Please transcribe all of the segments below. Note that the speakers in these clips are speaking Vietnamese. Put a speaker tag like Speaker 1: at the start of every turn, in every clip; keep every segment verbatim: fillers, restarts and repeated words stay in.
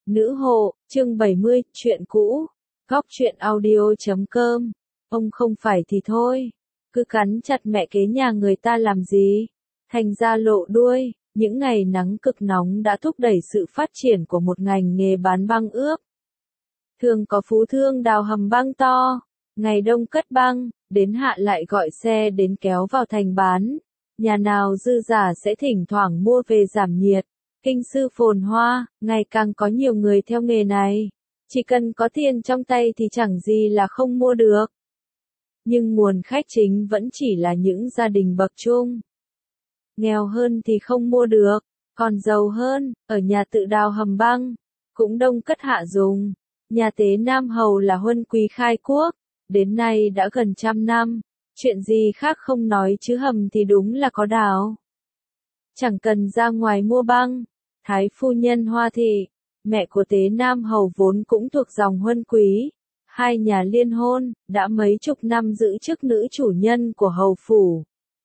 Speaker 1: Nữ hộ, chương bảy mươi, chuyện cũ. Góc truyện audio chấm com. Ông không phải thì thôi. Cứ cắn chặt mẹ kế nhà người ta làm gì? Thành ra lộ đuôi, những ngày nắng cực nóng đã thúc đẩy sự phát triển của một ngành nghề bán băng ướp. Thường có phú thương đào hầm băng to, ngày đông cất băng, đến hạ lại gọi xe đến kéo vào thành bán. Nhà nào dư giả sẽ thỉnh thoảng mua về giảm nhiệt. Kinh sư phồn hoa, ngày càng có nhiều người theo nghề này. Chỉ cần có tiền trong tay thì chẳng gì là không mua được. Nhưng nguồn khách chính vẫn chỉ là những gia đình bậc trung. Nghèo hơn thì không mua được, còn giàu hơn, ở nhà tự đào hầm băng, cũng đông cất hạ dùng. Nhà Tế Nam Hầu là huân quý khai quốc, đến nay đã gần trăm năm, chuyện gì khác không nói chứ hầm thì đúng là có đào. Chẳng cần ra ngoài mua băng. Thái phu nhân Hoa Thị, mẹ của Tế Nam Hầu vốn cũng thuộc dòng huân quý. Hai nhà liên hôn, đã mấy chục năm giữ chức nữ chủ nhân của hầu phủ.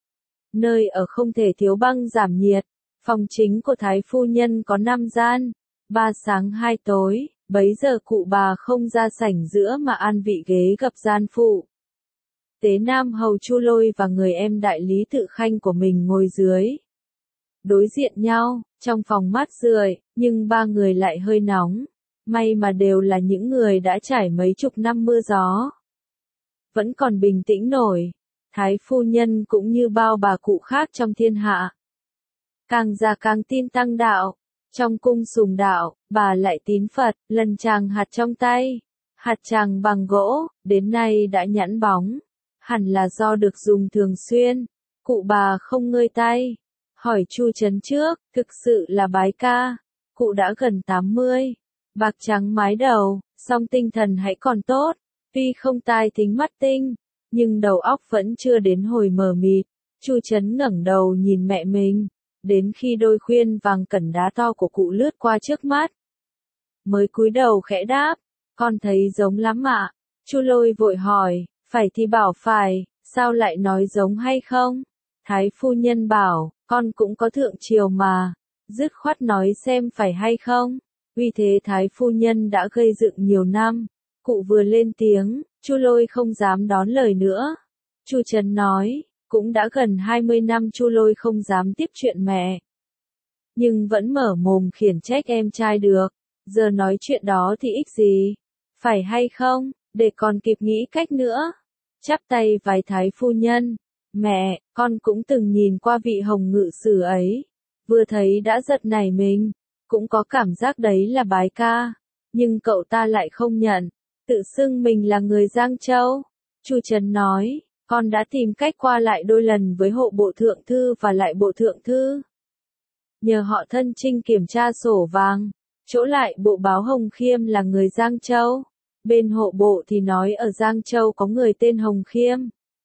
Speaker 1: Nơi ở không thể thiếu băng giảm nhiệt. Phòng chính của Thái phu nhân có năm gian, ba sáng hai tối, bấy giờ cụ bà không ra sảnh giữa mà an vị ghế gặp gian phụ. Tế Nam Hầu Chu Lôi và người em đại lý Tự Khanh của mình ngồi dưới. Đối diện nhau, trong phòng mát rượi, nhưng ba người lại hơi nóng. May mà đều là những người đã trải mấy chục năm mưa gió. Vẫn còn bình tĩnh nổi. Thái phu nhân cũng như bao bà cụ khác trong thiên hạ. Càng già càng tin tăng đạo. Trong cung sùng đạo, bà lại tín Phật, lần tràng hạt trong tay. Hạt tràng bằng gỗ, đến nay đã nhẵn bóng. Hẳn là do được dùng thường xuyên. Cụ bà không ngơi tay. Hỏi Chu Trấn trước, thực sự là bái ca. Cụ đã gần tám mươi. Bạc trắng mái đầu, song tinh thần hãy còn tốt. Tuy không tai thính mắt tinh, nhưng đầu óc vẫn chưa đến hồi mờ mịt. Chu Trấn ngẩng đầu nhìn mẹ mình. Đến khi đôi khuyên vàng cẩn đá to của cụ lướt qua trước mắt. Mới cúi đầu khẽ đáp, con thấy giống lắm ạ. Chu Lôi vội hỏi, phải thì bảo phải, sao lại nói giống hay không? Thái phu nhân bảo, con cũng có thượng triều mà, dứt khoát nói xem phải hay không. Vì thế Thái phu nhân đã gây dựng nhiều năm, cụ vừa lên tiếng, Chu Lôi không dám đón lời nữa. Chu Trấn nói, cũng đã gần hai mươi năm Chu Lôi không dám tiếp chuyện mẹ. Nhưng vẫn mở mồm khiển trách em trai được, giờ nói chuyện đó thì ích gì, phải hay không, để còn kịp nghĩ cách nữa. Chắp tay vái Thái phu nhân. Mẹ, con cũng từng nhìn qua vị hồng ngự sử ấy. Vừa thấy đã giật nảy mình. Cũng có cảm giác đấy là bái ca. Nhưng cậu ta lại không nhận. Tự xưng mình là người Giang Châu. Chu Trấn nói, con đã tìm cách qua lại đôi lần với hộ bộ thượng thư và lại bộ thượng thư. Nhờ họ thân trinh kiểm tra sổ vàng. Chỗ lại bộ báo Hồng Khiêm là người Giang Châu. Bên hộ bộ thì nói ở Giang Châu có người tên Hồng Khiêm.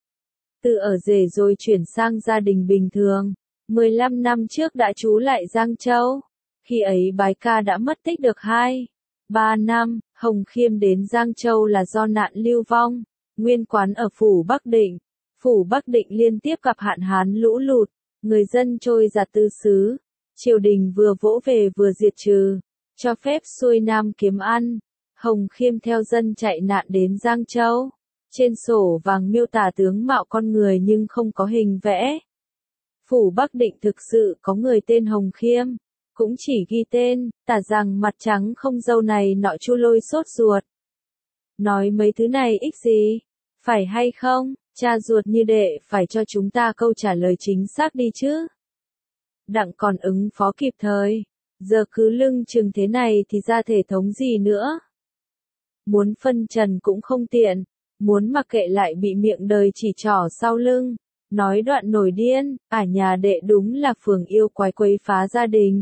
Speaker 1: Từ ở rể rồi chuyển sang gia đình bình thường. mười lăm năm trước đã trú lại Giang Châu. Khi ấy bái ca đã mất tích được hai, ba năm, Hồng Khiêm đến Giang Châu là do nạn lưu vong. Nguyên quán ở Phủ Bắc Định. Phủ Bắc Định liên tiếp gặp hạn hán lũ lụt. Người dân trôi giạt tứ xứ. Triều đình vừa vỗ về vừa diệt trừ. Cho phép xuôi nam kiếm ăn. Hồng Khiêm theo dân chạy nạn đến Giang Châu. Trên sổ vàng miêu tả tướng mạo con người nhưng không có hình vẽ. Phủ Bắc Định thực sự có người tên Hồng Khiêm. Cũng chỉ ghi tên, tả rằng mặt trắng không râu này nọ. Chu Lôi sốt ruột. Nói mấy thứ này ích gì? Phải hay không? Cha ruột như đệ phải cho chúng ta câu trả lời chính xác đi chứ. Đặng còn ứng phó kịp thời. Giờ cứ lưng chừng thế này thì ra thể thống gì nữa. Muốn phân trần cũng không tiện. Muốn mặc kệ lại bị miệng đời chỉ trỏ sau lưng. Nói đoạn nổi điên, ả nhà đệ đúng là phường yêu quái quấy phá gia đình.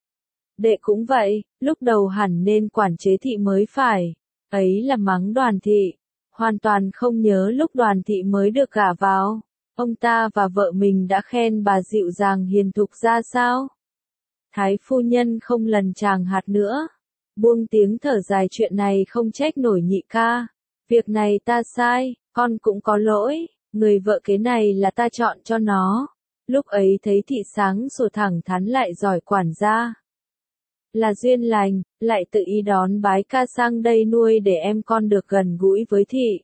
Speaker 1: Đệ cũng vậy, lúc đầu hẳn nên quản chế thị mới phải. Ấy là mắng Đoàn thị. Hoàn toàn không nhớ lúc Đoàn thị mới được gả vào. Ông ta và vợ mình đã khen bà dịu dàng hiền thục ra sao. Thái phu nhân không lần chàng hạt nữa. Buông tiếng thở dài, chuyện này không trách nổi nhị ca. Việc này ta sai, con cũng có lỗi, người vợ kế này là ta chọn cho nó. Lúc ấy thấy thị sáng sủa thẳng thắn lại giỏi quản gia. là duyên lành, lại tự ý đón bái ca sang đây nuôi để em con được gần gũi với thị.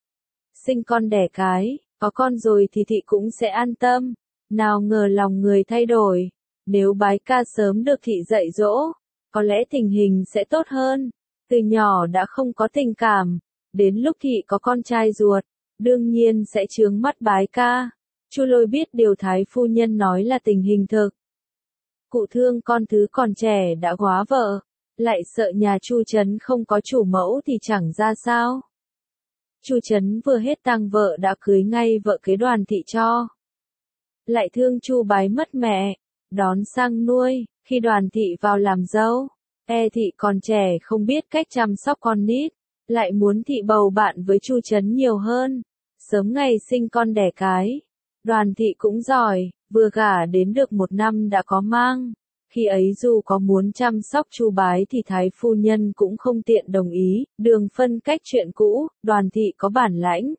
Speaker 1: Sinh con đẻ cái, có con rồi thì thị cũng sẽ an tâm, nào ngờ lòng người thay đổi, nếu bái ca sớm được thị dạy dỗ, có lẽ tình hình sẽ tốt hơn, từ nhỏ đã không có tình cảm, đến lúc thị có con trai ruột, đương nhiên sẽ chướng mắt bái ca. Chu Lôi biết điều thái phu nhân nói là tình hình thực. Cụ thương con thứ còn trẻ đã góa vợ, lại sợ nhà Chu Trấn không có chủ mẫu thì chẳng ra sao. Chu Trấn vừa hết tang vợ đã cưới ngay vợ kế Đoàn thị cho. Lại thương Chu Bái mất mẹ, đón sang nuôi, khi Đoàn thị vào làm dâu, e thị còn trẻ không biết cách chăm sóc con nít, lại muốn thị bầu bạn với Chu Trấn nhiều hơn, sớm ngày sinh con đẻ cái. Đoàn thị cũng giỏi, vừa gả đến được một năm đã có mang. Khi ấy dù có muốn chăm sóc Chu Bái thì thái phu nhân cũng không tiện đồng ý, đường phân cách chuyện cũ, Đoàn thị có bản lãnh.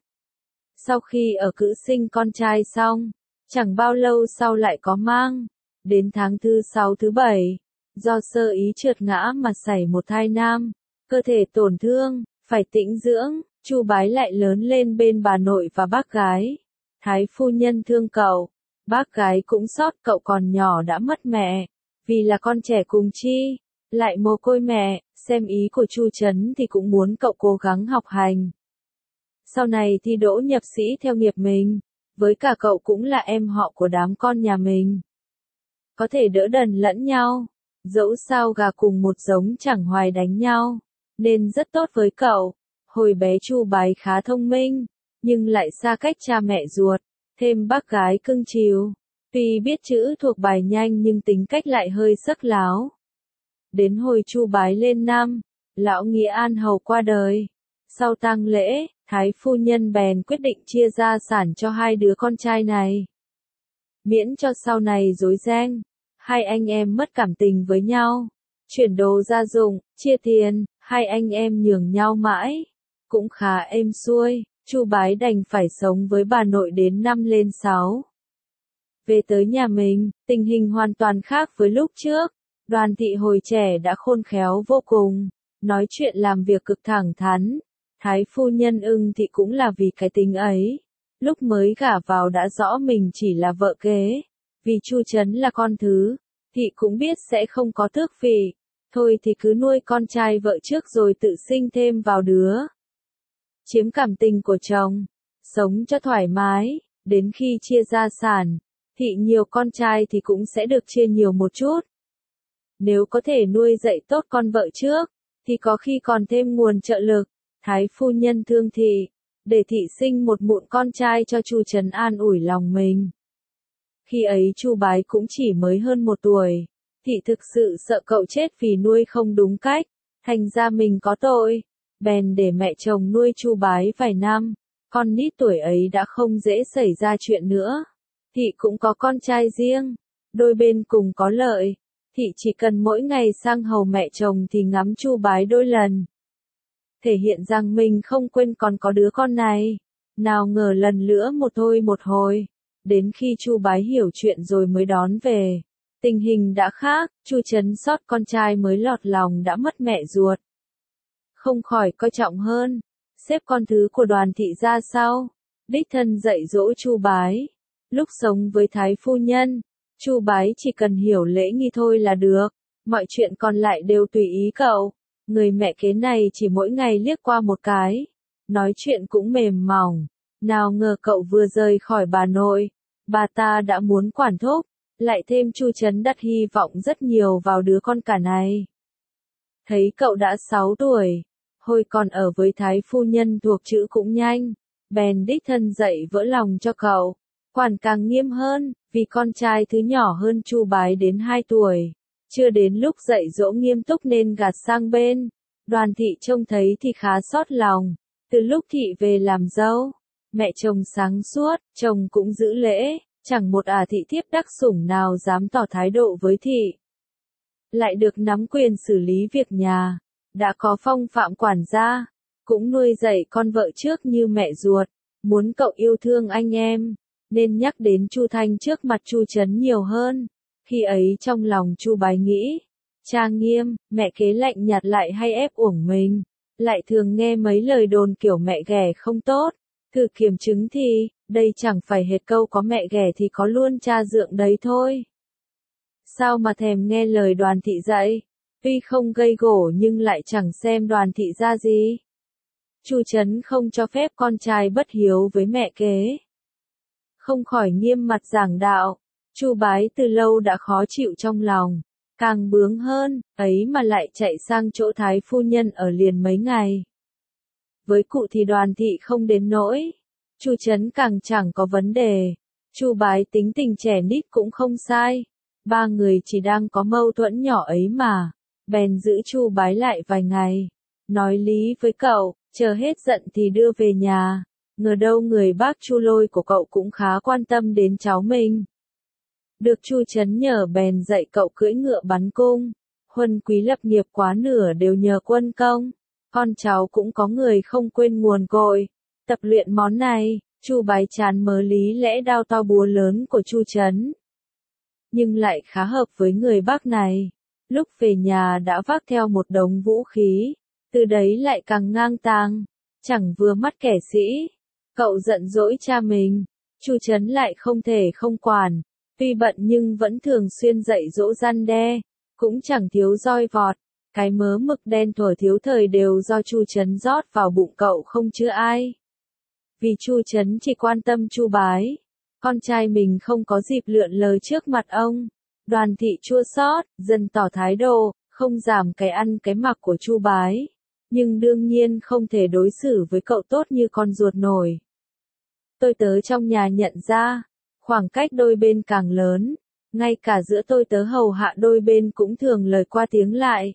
Speaker 1: Sau khi ở cữ sinh con trai xong, chẳng bao lâu sau lại có mang. Đến tháng thứ sáu thứ bảy, do sơ ý trượt ngã mà xảy một thai nam, cơ thể tổn thương, phải tĩnh dưỡng, Chu Bái lại lớn lên bên bà nội và bác gái. Thái phu nhân thương cậu, bác gái cũng xót cậu còn nhỏ đã mất mẹ, vì là con trẻ cùng chi, lại mồ côi mẹ, xem ý của Chu Trấn thì cũng muốn cậu cố gắng học hành. Sau này thi đỗ nhập sĩ theo nghiệp mình, với cả cậu cũng là em họ của đám con nhà mình. Có thể đỡ đần lẫn nhau, dẫu sao gà cùng một giống chẳng hoài đánh nhau, nên rất tốt với cậu. Hồi bé Chu Bái khá thông minh, nhưng lại xa cách cha mẹ ruột, thêm bác gái cưng chiều. Tuy biết chữ thuộc bài nhanh nhưng tính cách lại hơi sắc láo. Đến hồi Chu Bái lên năm, lão Nghĩa An Hầu qua đời. Sau tang lễ, thái phu nhân bèn quyết định chia gia sản cho hai đứa con trai này. Miễn cho sau này rối ren, hai anh em mất cảm tình với nhau, chuyển đồ gia dụng, chia tiền, hai anh em nhường nhau mãi, cũng khá êm xuôi. Chu Bái đành phải sống với bà nội đến năm lên sáu. Về tới nhà mình, tình hình hoàn toàn khác với lúc trước. Đoàn thị hồi trẻ đã khôn khéo vô cùng, nói chuyện làm việc cực thẳng thắn. Thái phu nhân Ưng thị cũng là vì cái tính ấy. Lúc mới gả vào đã rõ mình chỉ là vợ kế. Vì Chu Trấn là con thứ, thị cũng biết sẽ không có tước vị. Thôi thì cứ nuôi con trai vợ trước rồi tự sinh thêm vào đứa. Chiếm cảm tình của chồng, sống cho thoải mái, đến khi chia gia sản, thị nhiều con trai thì cũng sẽ được chia nhiều một chút. Nếu có thể nuôi dạy tốt con vợ trước, thì có khi còn thêm nguồn trợ lực. Thái phu nhân thương thị, để thị sinh một mụn con trai cho Chu Trấn an ủi lòng mình. Khi ấy Chu Bái cũng chỉ mới hơn một tuổi, thị thực sự sợ cậu chết vì nuôi không đúng cách, thành ra mình có tội. Bèn để mẹ chồng nuôi Chu Bái vài năm, con nít tuổi ấy đã không dễ xảy ra chuyện nữa. Thị cũng có con trai riêng, đôi bên cùng có lợi, thị chỉ cần mỗi ngày sang hầu mẹ chồng thì ngắm Chu Bái đôi lần. Thể hiện rằng mình không quên còn có đứa con này, nào ngờ lần nữa một thôi một hồi, đến khi Chu Bái hiểu chuyện rồi mới đón về. Tình hình đã khác, Chu Trấn sót con trai mới lọt lòng đã mất mẹ ruột. Không khỏi coi trọng hơn, xếp con thứ của Đoàn thị ra sau, đích thân dạy dỗ Chu Bái. Lúc sống với thái phu nhân, Chu Bái chỉ cần hiểu lễ nghi thôi là được, mọi chuyện còn lại đều tùy ý cậu. Người mẹ kế này chỉ mỗi ngày liếc qua một cái, nói chuyện cũng mềm mỏng, nào ngờ cậu vừa rời khỏi bà nội, bà ta đã muốn quản thúc, lại thêm Chu Trấn đặt hy vọng rất nhiều vào đứa con cả này. Thấy cậu đã sáu tuổi, hồi còn ở với thái phu nhân thuộc chữ cũng nhanh, bèn đích thân dạy vỡ lòng cho cậu, quản càng nghiêm hơn, vì con trai thứ nhỏ hơn Chu Bái đến hai tuổi, chưa đến lúc dạy dỗ nghiêm túc nên gạt sang bên. Đoàn thị trông thấy thì khá xót lòng, từ lúc thị về làm dâu, mẹ chồng sáng suốt, chồng cũng giữ lễ, chẳng một ả thị thiếp đắc sủng nào dám tỏ thái độ với thị. Lại được nắm quyền xử lý việc nhà, đã có phong phạm quản gia, cũng nuôi dạy con vợ trước như mẹ ruột, muốn cậu yêu thương anh em, nên nhắc đến Chu Thanh trước mặt Chu Trấn nhiều hơn. Khi ấy trong lòng Chu Bái nghĩ, Cha Nghiêm, mẹ kế lạnh nhạt lại hay ép uổng mình, lại thường nghe mấy lời đồn kiểu mẹ ghẻ không tốt, thử kiểm chứng thì, đây chẳng phải hệt câu có mẹ ghẻ thì có luôn cha dượng đấy thôi. Sao mà thèm nghe lời Đoàn thị dạy, tuy không gây gổ nhưng lại chẳng xem Đoàn thị ra gì. Chu Trấn không cho phép con trai bất hiếu với mẹ kế. Không khỏi nghiêm mặt giảng đạo, Chu Bái từ lâu đã khó chịu trong lòng, càng bướng hơn, ấy mà lại chạy sang chỗ Thái phu nhân ở liền mấy ngày. Với cụ thì Đoàn thị không đến nỗi, Chu Trấn càng chẳng có vấn đề, Chu Bái tính tình trẻ nít cũng không sai, ba người chỉ đang có mâu thuẫn nhỏ ấy mà, bèn giữ Chu Bái lại vài ngày, nói lý với cậu, chờ hết giận thì đưa về nhà. Ngờ đâu người bác Chu Lôi của cậu cũng khá quan tâm đến cháu mình. Được Chu Trấn nhờ bèn dạy cậu cưỡi ngựa bắn cung, huân quý lập nghiệp quá nửa đều nhờ quân công, con cháu cũng có người không quên nguồn cội, tập luyện món này. Chu Bái chán mớ lý lẽ đao to búa lớn của Chu Trấn, nhưng lại khá hợp với người bác này. Lúc về nhà đã vác theo một đống vũ khí, từ đấy lại càng ngang tàng, chẳng vừa mắt kẻ sĩ. Cậu giận dỗi cha mình, Chu Trấn lại không thể không quản, tuy bận nhưng vẫn thường xuyên dạy dỗ răn đe, cũng chẳng thiếu roi vọt, cái mớ mực đen thuở thiếu thời đều do Chu Trấn rót vào bụng cậu không chữa ai. Vì Chu Trấn chỉ quan tâm Chu Bái, con trai mình không có dịp lượn lờ trước mặt ông, Đoàn thị chua xót, dần tỏ thái độ, không giảm cái ăn cái mặc của Chu Bái, nhưng đương nhiên không thể đối xử với cậu tốt như con ruột nổi. Tôi tớ trong nhà nhận ra, khoảng cách đôi bên càng lớn, ngay cả giữa tôi tớ hầu hạ đôi bên cũng thường lời qua tiếng lại.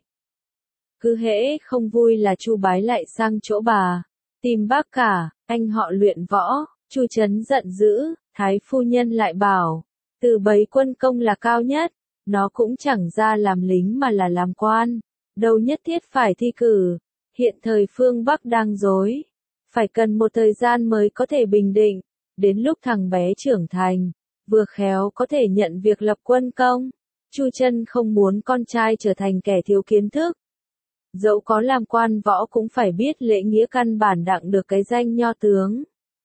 Speaker 1: Cứ hễ không vui là Chu Bái lại sang chỗ bà, tìm bác cả, anh họ luyện võ. Chu Trấn giận dữ, Thái phu nhân lại bảo, từ bấy quân công là cao nhất, nó cũng chẳng ra làm lính mà là làm quan, đâu nhất thiết phải thi cử, hiện thời phương Bắc đang rối, phải cần một thời gian mới có thể bình định, đến lúc thằng bé trưởng thành, vừa khéo có thể nhận việc lập quân công. Chu Trân không muốn con trai trở thành kẻ thiếu kiến thức. Dẫu có làm quan võ cũng phải biết lễ nghĩa căn bản đặng được cái danh nho tướng.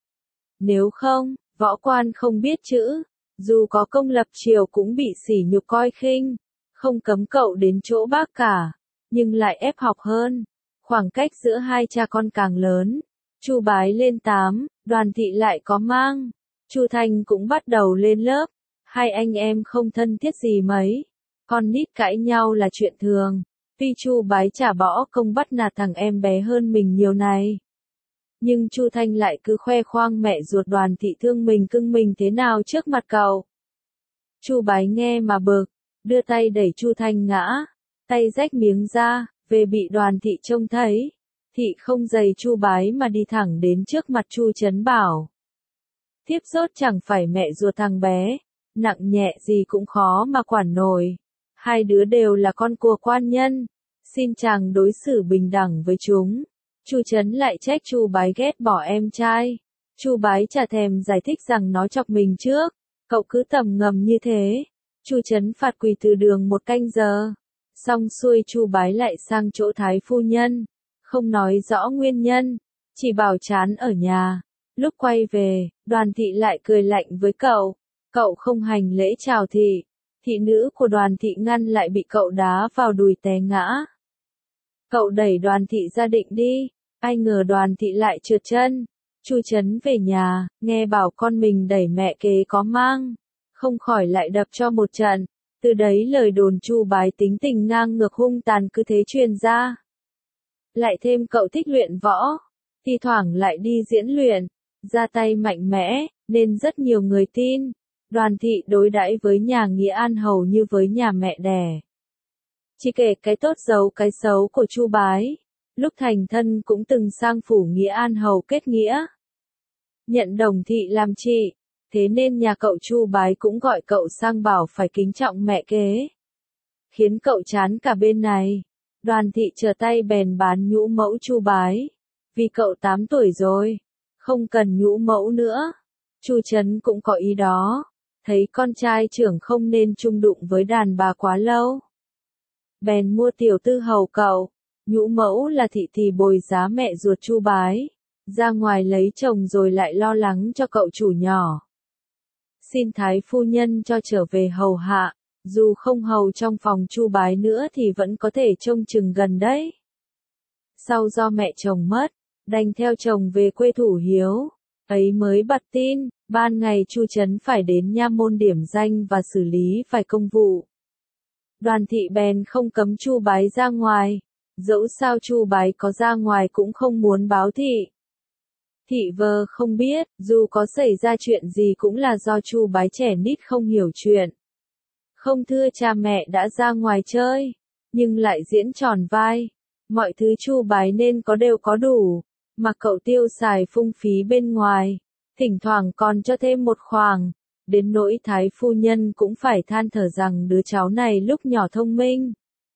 Speaker 1: Nếu không, võ quan không biết chữ, dù có công lập triều cũng bị sỉ nhục coi khinh, không cấm cậu đến chỗ bác cả, nhưng lại ép học hơn. Khoảng cách giữa hai cha con càng lớn, Chu Bái lên tám, Đoàn thị lại có mang, Chu Thanh cũng bắt đầu lên lớp, hai anh em không thân thiết gì mấy, con nít cãi nhau là chuyện thường, tuy Chu Bái trả bỏ công bắt nạt thằng em bé hơn mình nhiều này. Nhưng Chu Thanh lại cứ khoe khoang mẹ ruột Đoàn thị thương mình cưng mình thế nào trước mặt cậu. Chu Bái nghe mà bực, đưa tay đẩy Chu Thanh ngã, tay rách miếng ra, về bị Đoàn thị trông thấy. Thị không giày Chu Bái mà đi thẳng đến trước mặt Chu Trấn bảo. Thiếp rốt chẳng phải mẹ ruột thằng bé, nặng nhẹ gì cũng khó mà quản nổi. Hai đứa đều là con của quan nhân, xin chàng đối xử bình đẳng với chúng. Chu Trấn lại trách Chu Bái ghét bỏ em trai. Chu Bái chả thèm giải thích rằng nó chọc mình trước, cậu cứ tầm ngầm như thế. Chu Trấn phạt quỳ từ đường một canh giờ. Xong xuôi Chu Bái lại sang chỗ Thái phu nhân, không nói rõ nguyên nhân, chỉ bảo chán ở nhà. Lúc quay về, Đoàn thị lại cười lạnh với cậu, cậu không hành lễ chào thị. Thị nữ của Đoàn thị ngăn lại bị cậu đá vào đùi té ngã. Cậu đẩy Đoàn thị ra định đi, ai ngờ Đoàn thị lại trượt chân. Chu Trấn về nhà, nghe bảo con mình đẩy mẹ kế có mang, không khỏi lại đập cho một trận. Từ đấy lời đồn Chu Bái tính tình ngang ngược hung tàn cứ thế truyền ra. Lại thêm cậu thích luyện võ, thi thoảng lại đi diễn luyện, ra tay mạnh mẽ, nên rất nhiều người tin. Đoàn thị đối đãi với nhà Nghĩa An hầu như với nhà mẹ đẻ. Chỉ kể cái tốt giấu cái xấu của Chu Bái, lúc thành thân cũng từng sang phủ Nghĩa An hầu kết nghĩa. Nhận Đồng thị làm chị, thế nên nhà cậu Chu Bái cũng gọi cậu sang bảo phải kính trọng mẹ kế. Khiến cậu chán cả bên này. Đoàn thị trở tay bèn bán nhũ mẫu Chu Bái, vì cậu tám tuổi rồi, không cần nhũ mẫu nữa. Chu Trấn cũng có ý đó, thấy con trai trưởng không nên chung đụng với đàn bà quá lâu. bèn mua tiểu tư hầu cậu, nhũ mẫu là thị thì bồi giá mẹ ruột Chu Bái, ra ngoài lấy chồng rồi lại lo lắng cho cậu chủ nhỏ. Xin thái phu nhân cho trở về hầu hạ, dù không hầu trong phòng Chu Bái nữa thì vẫn có thể trông chừng gần đấy. Sau do mẹ chồng mất, đành theo chồng về quê thủ hiếu, ấy mới bật tin, ban ngày Chu Trấn phải đến nha môn điểm danh và xử lý vài công vụ. Đoàn thị bèn không cấm Chu Bái ra ngoài, dẫu sao Chu Bái có ra ngoài cũng không muốn báo thị. Thị vờ không biết, dù có xảy ra chuyện gì cũng là do Chu Bái trẻ nít không hiểu chuyện. Không thưa cha mẹ đã ra ngoài chơi, nhưng lại diễn tròn vai. Mọi thứ Chu Bái nên có đều có đủ, mà cậu tiêu xài phung phí bên ngoài, thỉnh thoảng còn cho thêm một khoản, đến nỗi thái phu nhân cũng phải than thở rằng đứa cháu này lúc nhỏ thông minh.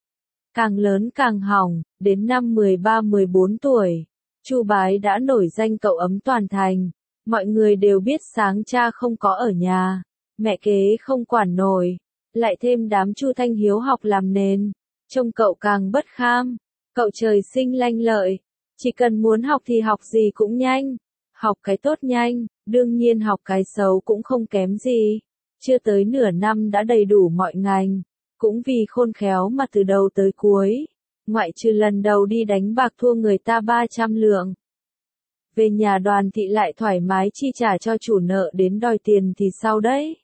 Speaker 1: Càng lớn càng hỏng, đến năm mười ba mười bốn tuổi, Chu Bái đã nổi danh cậu ấm toàn thành, mọi người đều biết sáng cha không có ở nhà, mẹ kế không quản nổi, lại thêm đám Chu Thanh hiếu học làm nền, trông cậu càng bất kham. Cậu trời sinh lanh lợi, chỉ cần muốn học thì học gì cũng nhanh, học cái tốt nhanh, đương nhiên học cái xấu cũng không kém gì, chưa tới nửa năm đã đầy đủ mọi ngành, cũng vì khôn khéo mà từ đầu tới cuối, ngoại trừ lần đầu đi đánh bạc thua người ta ba trăm lượng. Về nhà Đoàn thị lại thoải mái chi trả cho chủ nợ đến đòi tiền thì sao đấy?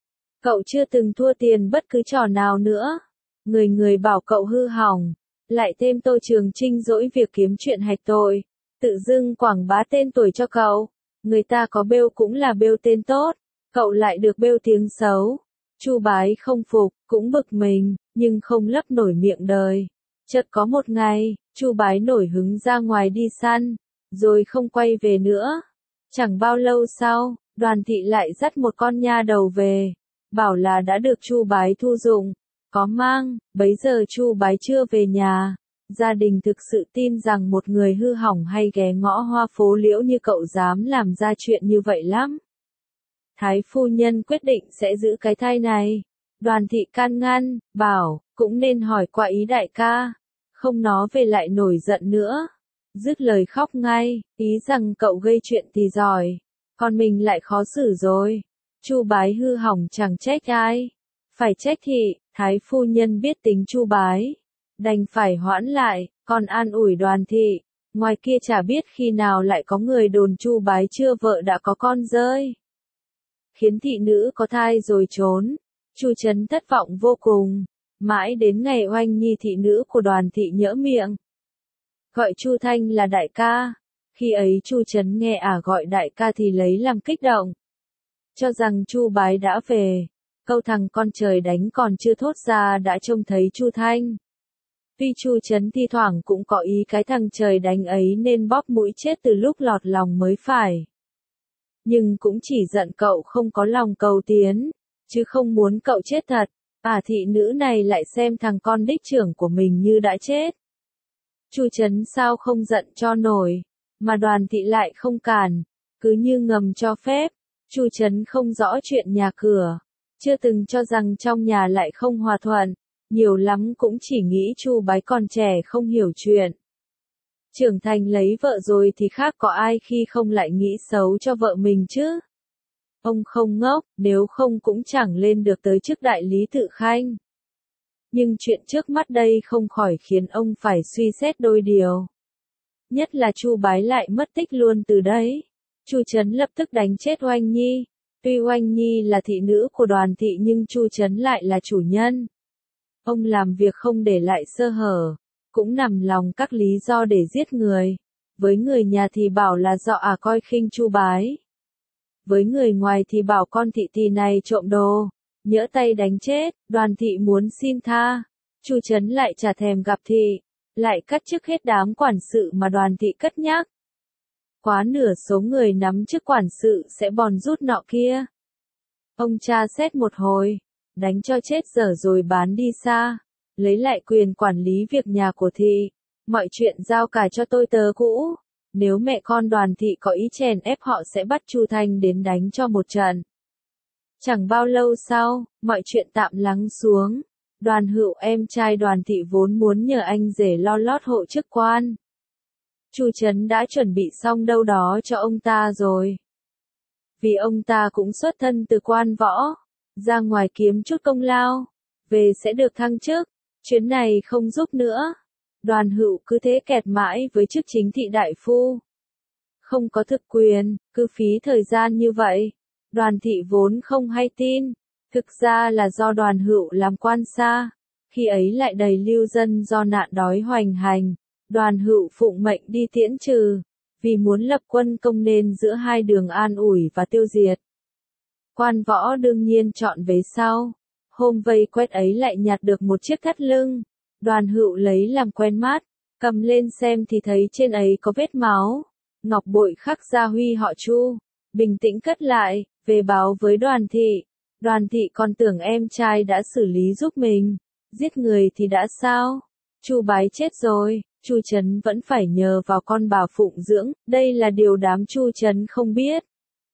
Speaker 1: Cậu chưa từng thua tiền bất cứ trò nào nữa, người người bảo cậu hư hỏng. Lại thêm Tô Trường Trinh dỗi việc kiếm chuyện hạch tội, tự dưng quảng bá tên tuổi cho cậu, người ta có bêu cũng là bêu tên tốt, cậu lại được bêu tiếng xấu. Chu Bái không phục, cũng bực mình, nhưng không lấp nổi miệng đời. Chợt có một ngày, Chu Bái nổi hứng ra ngoài đi săn, rồi không quay về nữa. Chẳng bao lâu sau, Đoàn thị lại dắt một con nha đầu về, bảo là đã được Chu Bái thu dụng. Có mang, bấy giờ Chu Bái chưa về nhà, gia đình thực sự tin rằng một người hư hỏng hay ghé ngõ hoa phố liễu như cậu dám làm ra chuyện như vậy lắm. Thái phu nhân quyết định sẽ giữ cái thai này. Đoàn thị can ngăn, bảo, cũng nên hỏi qua ý đại ca, không nó về lại nổi giận nữa. Dứt lời khóc ngay, ý rằng cậu gây chuyện thì giỏi, còn mình lại khó xử rồi. Chu Bái hư hỏng chẳng trách ai, phải trách thị. Thái phu nhân biết tính Chu Bái, đành phải hoãn lại, còn an ủi Đoàn thị, ngoài kia chả biết khi nào lại có người đồn Chu Bái chưa vợ đã có con rơi. Khiến thị nữ có thai rồi trốn, Chu Trấn thất vọng vô cùng, mãi đến ngày oanh nhi thị nữ của Đoàn thị nhỡ miệng. Gọi Chu Thanh là đại ca, khi ấy Chu Trấn nghe ả gọi đại ca thì lấy làm kích động. Cho rằng Chu Bái đã về. Câu thằng con trời đánh còn chưa thốt ra đã trông thấy Chu Thanh. Tuy Chu Trấn thi thoảng cũng có ý cái thằng trời đánh ấy nên bóp mũi chết từ lúc lọt lòng mới phải. Nhưng cũng chỉ giận cậu không có lòng cầu tiến, chứ không muốn cậu chết thật. À thị nữ này lại xem thằng con đích trưởng của mình như đã chết. Chu Trấn sao không giận cho nổi, mà Đoàn thị lại không cản, cứ như ngầm cho phép. Chu Trấn không rõ chuyện nhà cửa. Chưa từng cho rằng trong nhà lại không hòa thuận, nhiều lắm cũng chỉ nghĩ Chu Bái còn trẻ không hiểu chuyện. Trưởng thành lấy vợ rồi thì khác có ai khi không lại nghĩ xấu cho vợ mình chứ. Ông không ngốc, nếu không cũng chẳng lên được tới chức đại lý tự khanh. Nhưng chuyện trước mắt đây không khỏi khiến ông phải suy xét đôi điều. Nhất là Chu Bái lại mất tích luôn từ đấy. Chu Trấn lập tức đánh chết Oanh Nhi. Tuy Oanh Nhi là thị nữ của Đoàn thị nhưng Chu Trấn lại là chủ nhân. Ông làm việc không để lại sơ hở, cũng nằm lòng các lý do để giết người. Với người nhà thì bảo là do ả coi khinh Chu Bái. Với người ngoài thì bảo con thị tỳ này trộm đồ, nhỡ tay đánh chết. Đoàn thị muốn xin tha, Chu Trấn lại chả thèm gặp thị, lại cắt chức hết đám quản sự mà Đoàn thị cất nhắc. Quá nửa số người nắm chức quản sự sẽ bòn rút nọ kia. Ông tra xét một hồi, đánh cho chết dở rồi bán đi xa, lấy lại quyền quản lý việc nhà của thị, mọi chuyện giao cả cho tôi tớ cũ. Nếu mẹ con Đoàn thị có ý chèn ép họ sẽ bắt Chu Thanh đến đánh cho một trận. Chẳng bao lâu sau, mọi chuyện tạm lắng xuống. Đoàn Hữu em trai Đoàn Thị vốn muốn nhờ anh rể lo lót hộ chức quan. Chu Trấn đã chuẩn bị xong đâu đó cho ông ta rồi. Vì ông ta cũng xuất thân từ quan võ, ra ngoài kiếm chút công lao, về sẽ được thăng chức, chuyến này không giúp nữa. Đoàn Hữu cứ thế kẹt mãi với chức chính thị đại phu. Không có thực quyền, cứ phí thời gian như vậy. Đoàn Thị vốn không hay tin, thực ra là do Đoàn Hữu làm quan xa, khi ấy lại đầy lưu dân do nạn đói hoành hành. Đoàn Hữu phụng mệnh đi tiễn trừ, vì muốn lập quân công nên giữa hai đường an ủi và tiêu diệt. Quan võ đương nhiên chọn vế sau. Hôm vây quét ấy lại nhặt được một chiếc thắt lưng. Đoàn Hữu lấy làm quen mắt, cầm lên xem thì thấy trên ấy có vết máu. Ngọc bội khắc gia huy họ Chu. Bình tĩnh cất lại, về báo với Đoàn Thị. Đoàn Thị còn tưởng em trai đã xử lý giúp mình. Giết người thì đã sao? Chu Bái chết rồi. Chu Trấn vẫn phải nhờ vào con bà phụng dưỡng, đây là điều đám Chu Trấn không biết.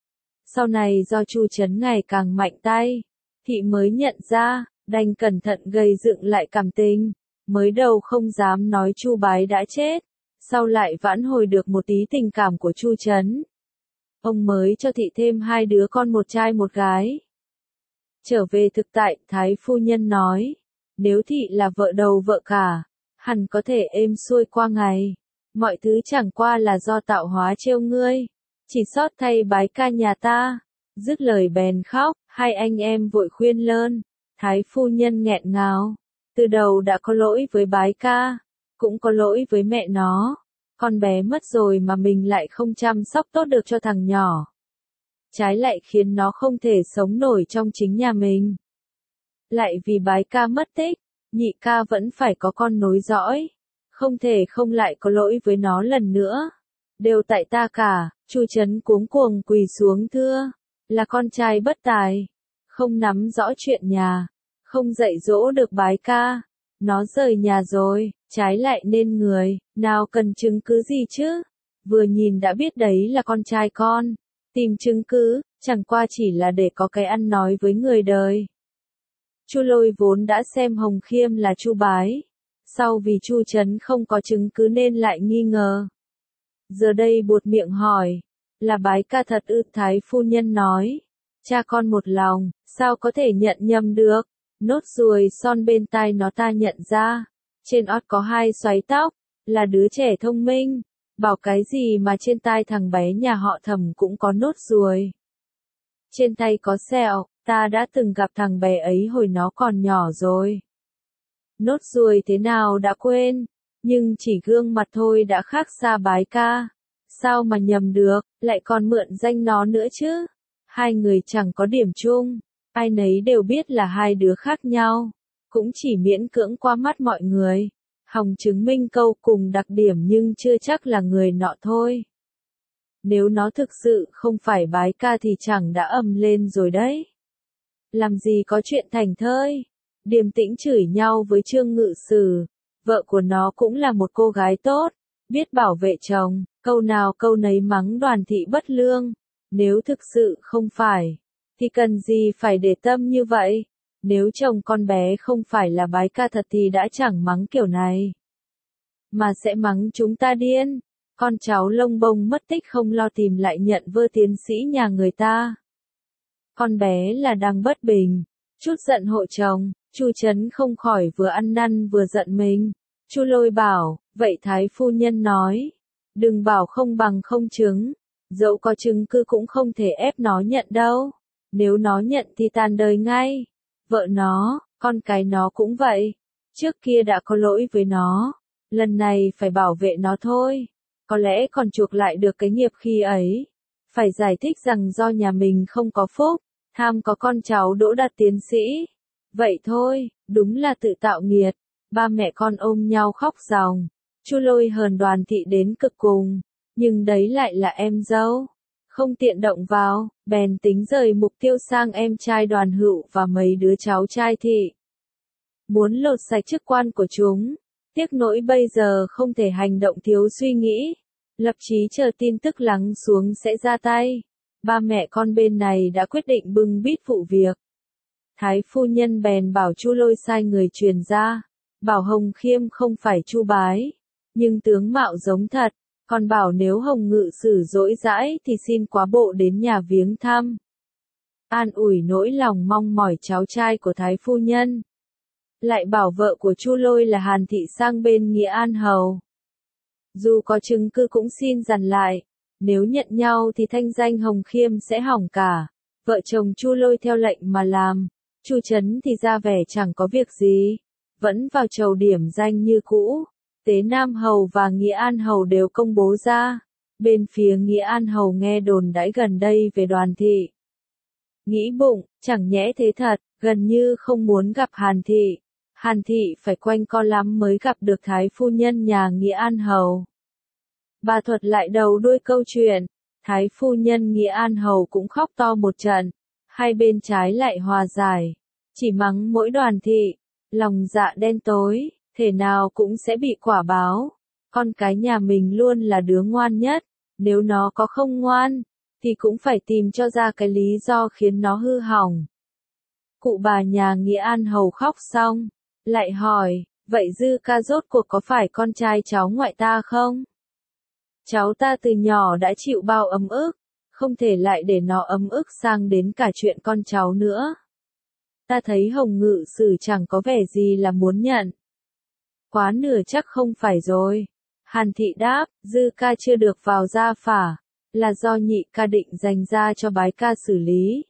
Speaker 1: Sau này do Chu Trấn ngày càng mạnh tay, Thị mới nhận ra, đành cẩn thận gây dựng lại cảm tình. Mới đầu không dám nói Chu Bái đã chết, sau lại vãn hồi được một tí tình cảm của Chu Trấn. Ông mới cho Thị thêm hai đứa con một trai một gái. Trở về thực tại, Thái phu nhân nói, nếu Thị là vợ đầu vợ cả, hẳn có thể êm xuôi qua ngày. Mọi thứ chẳng qua là do tạo hóa trêu ngươi. Chỉ sót thay Bái ca nhà ta. Dứt lời bèn khóc, hai anh em vội khuyên lơn. Thái phu nhân nghẹn ngào. Từ đầu đã có lỗi với Bái ca, cũng có lỗi với mẹ nó. Con bé mất rồi mà mình lại không chăm sóc tốt được cho thằng nhỏ. Trái lại khiến nó không thể sống nổi trong chính nhà mình. Lại vì Bái ca mất tích, nhị ca vẫn phải có con nối dõi. Không thể không lại có lỗi với nó lần nữa. Đều tại ta cả. Chu Trấn cuống cuồng quỳ xuống thưa. Là con trai bất tài. Không nắm rõ chuyện nhà. Không dạy dỗ được Bái ca. Nó rời nhà rồi. Trái lại nên người. Nào cần chứng cứ gì chứ? Vừa nhìn đã biết đấy là con trai con. Tìm chứng cứ. Chẳng qua chỉ là để có cái ăn nói với người đời. Chu Lôi vốn đã xem Hồng Khiêm là Chu Bái. Sau vì Chu Trấn không có chứng cứ nên lại nghi ngờ. Giờ đây buột miệng hỏi. Là Bái ca thật ư? Thái phu nhân nói. Cha con một lòng, sao có thể nhận nhầm được? Nốt ruồi son bên tai nó ta nhận ra. Trên ót có hai xoáy tóc. Là đứa trẻ thông minh. Bảo cái gì mà trên tai thằng bé nhà họ Thẩm cũng có nốt ruồi. Trên tay có sẹo. Ta đã từng gặp thằng bé ấy hồi nó còn nhỏ rồi. Nốt ruồi thế nào đã quên, nhưng chỉ gương mặt thôi đã khác xa Bái ca. Sao mà nhầm được, lại còn mượn danh nó nữa chứ? Hai người chẳng có điểm chung, ai nấy đều biết là hai đứa khác nhau, cũng chỉ miễn cưỡng qua mắt mọi người. Hòng chứng minh câu cùng đặc điểm nhưng chưa chắc là người nọ thôi. Nếu nó thực sự không phải Bái ca thì chẳng đã ầm lên rồi đấy. Làm gì có chuyện thành thơi. Điềm tĩnh chửi nhau với Trương Ngự Sử. Vợ của nó cũng là một cô gái tốt, biết bảo vệ chồng, câu nào câu nấy mắng Đoàn Thị bất lương. Nếu thực sự không phải, thì cần gì phải để tâm như vậy. Nếu chồng con bé không phải là Bái ca thật thì đã chẳng mắng kiểu này. Mà sẽ mắng chúng ta điên. Con cháu lông bông mất tích không lo tìm lại nhận vơ tiến sĩ nhà người ta. Con bé là đang bất bình, chút giận hộ chồng. Chu Trấn không khỏi vừa ăn năn vừa giận mình. Chu Lôi bảo, vậy Thái phu nhân nói, đừng bảo không bằng không chứng, dẫu có chứng cứ cũng không thể ép nó nhận đâu. Nếu nó nhận thì tàn đời ngay. Vợ nó, con cái nó cũng vậy. Trước kia đã có lỗi với nó, lần này phải bảo vệ nó thôi. Có lẽ còn chuộc lại được cái nghiệp khi ấy. Phải giải thích rằng do nhà mình không có phúc, tham có con cháu đỗ đạt tiến sĩ. Vậy thôi, đúng là tự tạo nghiệt. Ba mẹ con ôm nhau khóc ròng. Chu Lôi hờn Đoàn Thị đến cực cùng, nhưng đấy lại là em dâu, không tiện động vào, bèn tính rời mục tiêu sang em trai Đoàn Hữu và mấy đứa cháu trai Thị. Muốn lột sạch chức quan của chúng, tiếc nỗi bây giờ không thể hành động thiếu suy nghĩ, lập chí chờ tin tức lắng xuống sẽ ra tay. Ba mẹ con bên này đã quyết định bưng bít vụ việc. Thái phu nhân bèn bảo Chu Lôi sai người truyền ra, bảo Hồng Khiêm không phải Chu Bái, nhưng tướng mạo giống thật, còn bảo nếu Hồng Ngự Sử dỗi dãi thì xin quá bộ đến nhà viếng thăm. An ủi nỗi lòng mong mỏi cháu trai của Thái phu nhân. Lại bảo vợ của Chu Lôi là Hàn Thị sang bên Nghĩa An Hầu. Dù có chứng cứ cũng xin dằn lại, nếu nhận nhau thì thanh danh Hồng Khiêm sẽ hỏng cả. Vợ chồng Chu Lôi theo lệnh mà làm, Chu Trấn thì ra vẻ chẳng có việc gì, vẫn vào chầu điểm danh như cũ. Tế Nam Hầu và Nghĩa An Hầu đều công bố ra. Bên phía Nghĩa An Hầu nghe đồn đãi gần đây về Đoàn Thị. Nghĩ bụng, chẳng nhẽ thế thật, gần như không muốn gặp Hàn Thị. Hàn Thị phải quanh co lắm mới gặp được Thái phu nhân nhà Nghĩa An Hầu. Bà thuật lại đầu đuôi câu chuyện, Thái phu nhân Nghĩa An Hầu cũng khóc to một trận, hai bên trái lại hòa giải, chỉ mắng mỗi Đoàn Thị, lòng dạ đen tối, thể nào cũng sẽ bị quả báo. Con cái nhà mình luôn là đứa ngoan nhất, nếu nó có không ngoan, thì cũng phải tìm cho ra cái lý do khiến nó hư hỏng. Cụ bà nhà Nghĩa An Hầu khóc xong, lại hỏi, vậy Dư Ca rốt cuộc có phải con trai cháu ngoại ta không? Cháu ta từ nhỏ đã chịu bao ấm ức, không thể lại để nó ấm ức sang đến cả chuyện con cháu nữa. Ta thấy Hồng Ngự Sử chẳng có vẻ gì là muốn nhận. Quá nửa chắc không phải rồi. Hàn Thị đáp, Dư Ca chưa được vào gia phả, là do nhị ca định dành ra cho bái ca xử lý.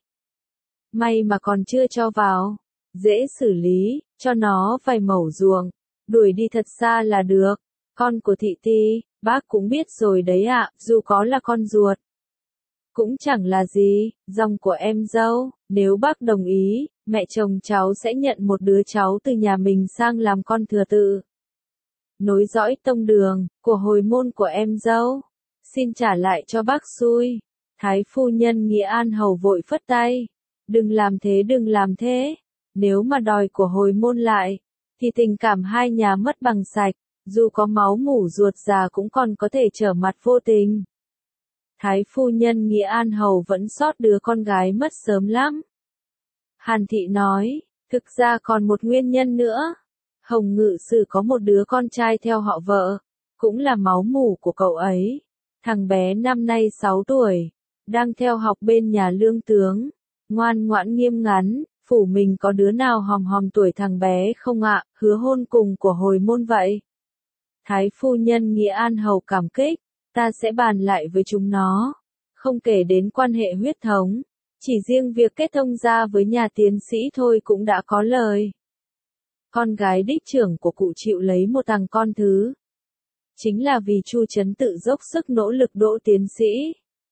Speaker 1: May mà còn chưa cho vào, dễ xử lý, cho nó vài mẩu ruộng, đuổi đi thật xa là được. Con của Thị Ti, bác cũng biết rồi đấy ạ, dù có là con ruột. Cũng chẳng là gì, dòng của em dâu, nếu bác đồng ý, mẹ chồng cháu sẽ nhận một đứa cháu từ nhà mình sang làm con thừa tự. Nối dõi tông đường, của hồi môn của em dâu. Xin trả lại cho bác xui. Thái phu nhân Nghĩa An Hầu vội phất tay. Đừng làm thế đừng làm thế. Nếu mà đòi của hồi môn lại, thì tình cảm hai nhà mất bằng sạch. Dù có máu mủ ruột già cũng còn có thể trở mặt vô tình. Thái phu nhân Nghĩa An Hầu vẫn sót đứa con gái mất sớm lắm. Hàn Thị nói, thực ra còn một nguyên nhân nữa. Hồng Ngự Sử có một đứa con trai theo họ vợ, cũng là máu mủ của cậu ấy. Thằng bé năm nay sáu tuổi, đang theo học bên nhà lương tướng, ngoan ngoãn nghiêm ngắn, phủ mình có đứa nào hòm hòm tuổi thằng bé không ạ, hứa hôn cùng của hồi môn vậy. Thái phu nhân Nghĩa An Hầu cảm kích, ta sẽ bàn lại với chúng nó, không kể đến quan hệ huyết thống, chỉ riêng việc kết thông gia với nhà tiến sĩ thôi cũng đã có lời. Con gái đích trưởng của cụ chịu lấy một thằng con thứ. Chính là vì Chu Trấn tự dốc sức nỗ lực đỗ tiến sĩ.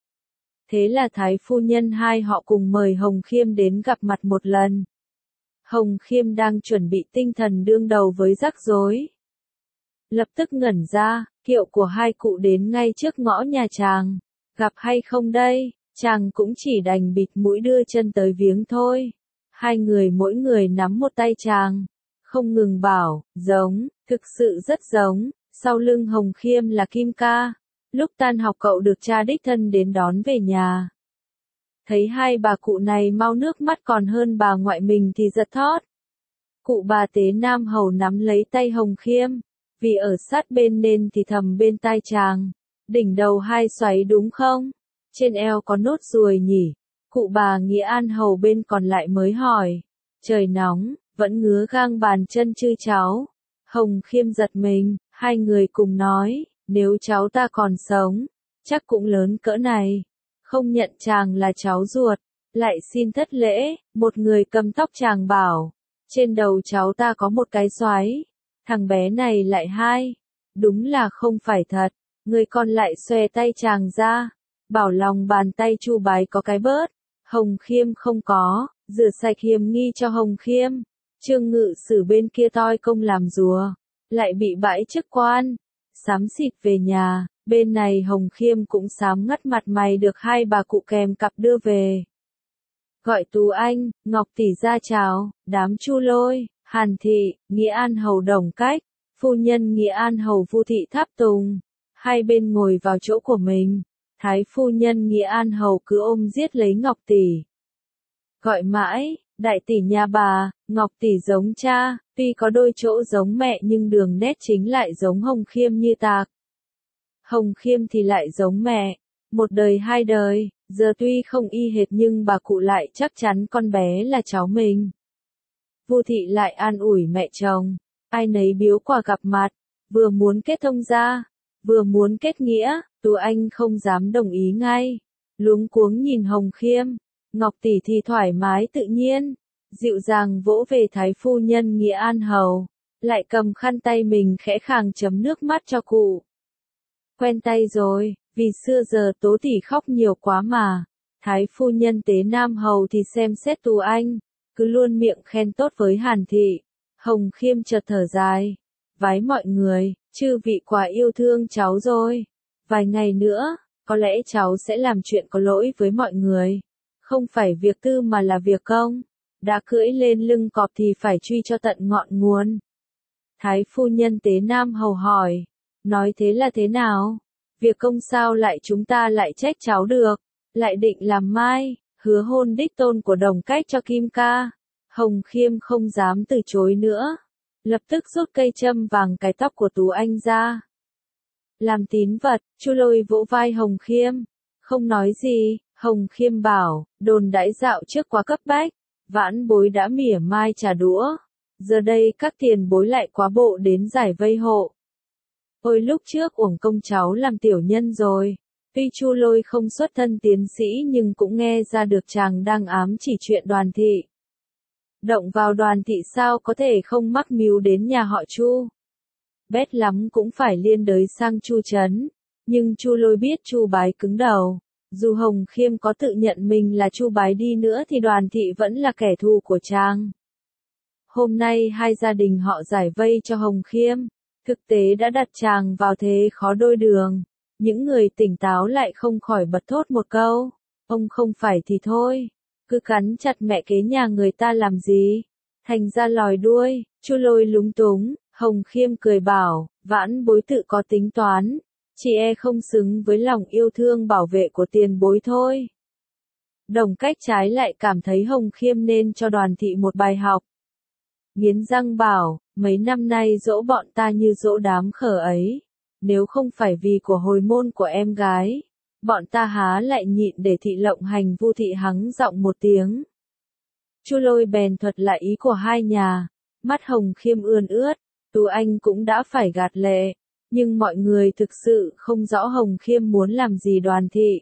Speaker 1: Thế là Thái phu nhân hai họ cùng mời Hồng Khiêm đến gặp mặt một lần. Hồng Khiêm đang chuẩn bị tinh thần đương đầu với rắc rối. Lập tức ngẩn ra, kiệu của hai cụ đến ngay trước ngõ nhà chàng. Gặp hay không đây, chàng cũng chỉ đành bịt mũi đưa chân tới viếng thôi. Hai người mỗi người nắm một tay chàng. Không ngừng bảo, giống, thực sự rất giống, sau lưng Hồng Khiêm là Kim Ca. Lúc tan học cậu được cha đích thân đến đón về nhà. Thấy hai bà cụ này mau nước mắt còn hơn bà ngoại mình thì giật thót. Cụ bà Tế Nam Hầu nắm lấy tay Hồng Khiêm, vì ở sát bên nên thì thầm bên tai chàng. Đỉnh đầu hai xoáy đúng không? Trên eo có nốt ruồi nhỉ? Cụ bà Nghĩa An Hầu bên còn lại mới hỏi. Trời nóng, vẫn ngứa gang bàn chân chư cháu. Hồng Khiêm giật mình, hai người cùng nói, nếu cháu ta còn sống, chắc cũng lớn cỡ này. Không nhận chàng là cháu ruột, lại xin thất lễ, một người cầm tóc chàng bảo, trên đầu cháu ta có một cái xoáy, thằng bé này lại hai. Đúng là không phải thật, người còn lại xòe tay chàng ra, bảo lòng bàn tay Chu Bái có cái bớt, Hồng Khiêm không có, rửa sạch hiềm nghi cho Hồng Khiêm. Trương Ngự Sử bên kia toi công làm rùa, lại bị bãi chức quan, xám xịt về nhà, bên này Hồng Khiêm cũng xám ngắt mặt mày được hai bà cụ kèm cặp đưa về. Gọi Tú Anh, Ngọc Tỷ ra chào, đám Chu Lôi, Hàn Thị, Nghĩa An Hầu Đồng Cách, phu nhân Nghĩa An Hầu Vu Thị tháp tùng, hai bên ngồi vào chỗ của mình, Thái phu nhân Nghĩa An Hầu cứ ôm giết lấy Ngọc Tỷ. Gọi mãi, Đại tỷ nhà bà, Ngọc tỷ giống cha, tuy có đôi chỗ giống mẹ nhưng đường nét chính lại giống Hồng Khiêm như tạc. Hồng Khiêm thì lại giống mẹ, một đời hai đời, giờ tuy không y hệt nhưng bà cụ lại chắc chắn con bé là cháu mình. Vu thị lại an ủi mẹ chồng, ai nấy biếu quà gặp mặt, vừa muốn kết thông gia, vừa muốn kết nghĩa, Tú Anh không dám đồng ý ngay, luống cuống nhìn Hồng Khiêm, Ngọc tỷ thì thoải mái tự nhiên, dịu dàng vỗ về thái phu nhân Nghĩa An Hầu, lại cầm khăn tay mình khẽ khàng chấm nước mắt cho cụ. Quen tay rồi, vì xưa giờ Tố tỷ khóc nhiều quá mà, thái phu nhân Tế Nam Hầu thì xem xét Tú Anh, cứ luôn miệng khen tốt với Hàn thị. Hồng Khiêm chợt thở dài, vái mọi người, chư vị quá yêu thương cháu rồi, vài ngày nữa, có lẽ cháu sẽ làm chuyện có lỗi với mọi người, không phải việc tư mà là việc công, đã cưỡi lên lưng cọp thì phải truy cho tận ngọn nguồn. Thái phu nhân Tế Nam Hầu hỏi, nói thế là thế nào? Việc công sao lại chúng ta lại trách cháu được, lại định làm mai, hứa hôn đích tôn của Đồng Cách cho Kim Ca. Hồng Khiêm không dám từ chối nữa, lập tức rút cây châm vàng cái tóc của Tú Anh ra. Làm tín vật, Chu Lôi vỗ vai Hồng Khiêm, không nói gì, Hồng Khiêm bảo, đồn đãi dạo trước quá cấp bách, vãn bối đã mỉa mai trả đũa, giờ đây các tiền bối lại quá bộ đến giải vây hộ. Ôi lúc trước uổng công cháu làm tiểu nhân rồi, tuy Chu Lôi không xuất thân tiến sĩ nhưng cũng nghe ra được chàng đang ám chỉ chuyện Đoàn thị. Động vào Đoàn thị sao có thể không mắc mưu đến nhà họ Chu. Bét lắm cũng phải liên đới sang Chu trấn, nhưng Chu Lôi biết Chu Bái cứng đầu, dù Hồng Khiêm có tự nhận mình là Chu Bái đi nữa thì Đoàn thị vẫn là kẻ thù của chàng. Hôm nay hai gia đình họ giải vây cho Hồng Khiêm, thực tế đã đặt chàng vào thế khó đôi đường, những người tỉnh táo lại không khỏi bật thốt một câu, ông không phải thì thôi, cứ cắn chặt mẹ kế nhà người ta làm gì, thành ra lòi đuôi. Chu Lôi lúng túng, Hồng Khiêm cười bảo, vãn bối tự có tính toán, chỉ e không xứng với lòng yêu thương bảo vệ của tiền bối thôi. Đồng Cách trái lại cảm thấy Hồng Khiêm nên cho Đoàn thị một bài học. Nghiến răng bảo, mấy năm nay dỗ bọn ta như dỗ đám khở ấy, nếu không phải vì của hồi môn của em gái, bọn ta há lại nhịn để thị lộng hành. Vu thị hắng giọng một tiếng. Chu Lôi bèn thuật lại ý của hai nhà, mắt Hồng Khiêm ươn ướt, Tú Anh cũng đã phải gạt lệ, nhưng mọi người thực sự không rõ Hồng Khiêm muốn làm gì Đoàn thị.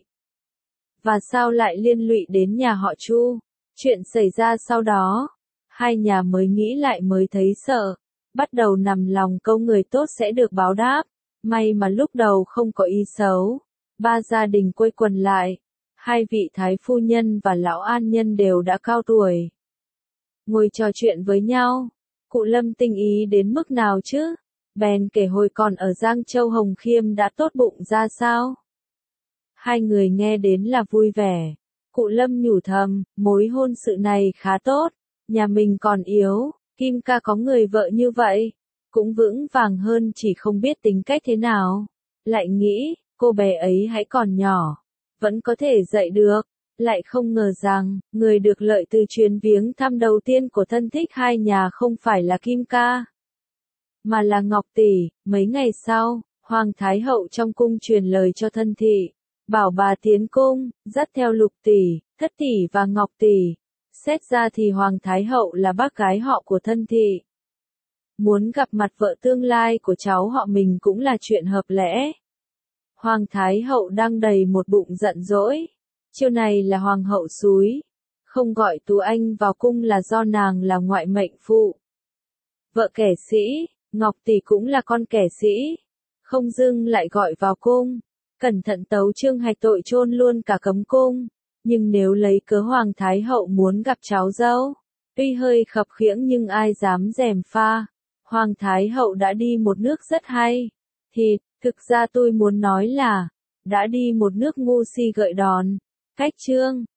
Speaker 1: Và sao lại liên lụy đến nhà họ Chu, chuyện xảy ra sau đó, hai nhà mới nghĩ lại mới thấy sợ, bắt đầu nằm lòng câu người tốt sẽ được báo đáp, may mà lúc đầu không có ý xấu. Ba gia đình quây quần lại, hai vị thái phu nhân và lão an nhân đều đã cao tuổi. Ngồi trò chuyện với nhau, cụ Lâm tinh ý đến mức nào chứ? Bèn kể hồi còn ở Giang Châu Hồng Khiêm đã tốt bụng ra sao? Hai người nghe đến là vui vẻ. Cụ Lâm nhủ thầm, mối hôn sự này khá tốt, nhà mình còn yếu, Kim Ca có người vợ như vậy, cũng vững vàng hơn, chỉ không biết tính cách thế nào. Lại nghĩ, cô bé ấy hãy còn nhỏ, vẫn có thể dạy được, lại không ngờ rằng, người được lợi từ chuyến viếng thăm đầu tiên của thân thích hai nhà không phải là Kim Ca, mà là Ngọc tỷ. Mấy ngày sau, Hoàng Thái Hậu trong cung truyền lời cho thân thị, bảo bà tiến cung, dắt theo Lục tỷ, Thất tỷ và Ngọc tỷ. Xét ra thì Hoàng Thái Hậu là bác gái họ của thân thị. Muốn gặp mặt vợ tương lai của cháu họ mình cũng là chuyện hợp lẽ. Hoàng Thái Hậu đang đầy một bụng giận dỗi. Chiều này là Hoàng hậu xúi, không gọi Tú Anh vào cung là do nàng là ngoại mệnh phụ. Vợ kẻ sĩ, Ngọc tỷ cũng là con kẻ sĩ, không dưng lại gọi vào cung. Cẩn thận tấu chương hạch tội chôn luôn cả cấm cung. Nhưng nếu lấy cớ Hoàng Thái Hậu muốn gặp cháu dâu, tuy hơi khập khiễng nhưng ai dám gièm pha. Hoàng Thái Hậu đã đi một nước rất hay. Thì, thực ra tôi muốn nói là, đã đi một nước ngu si gợi đòn. Cách chương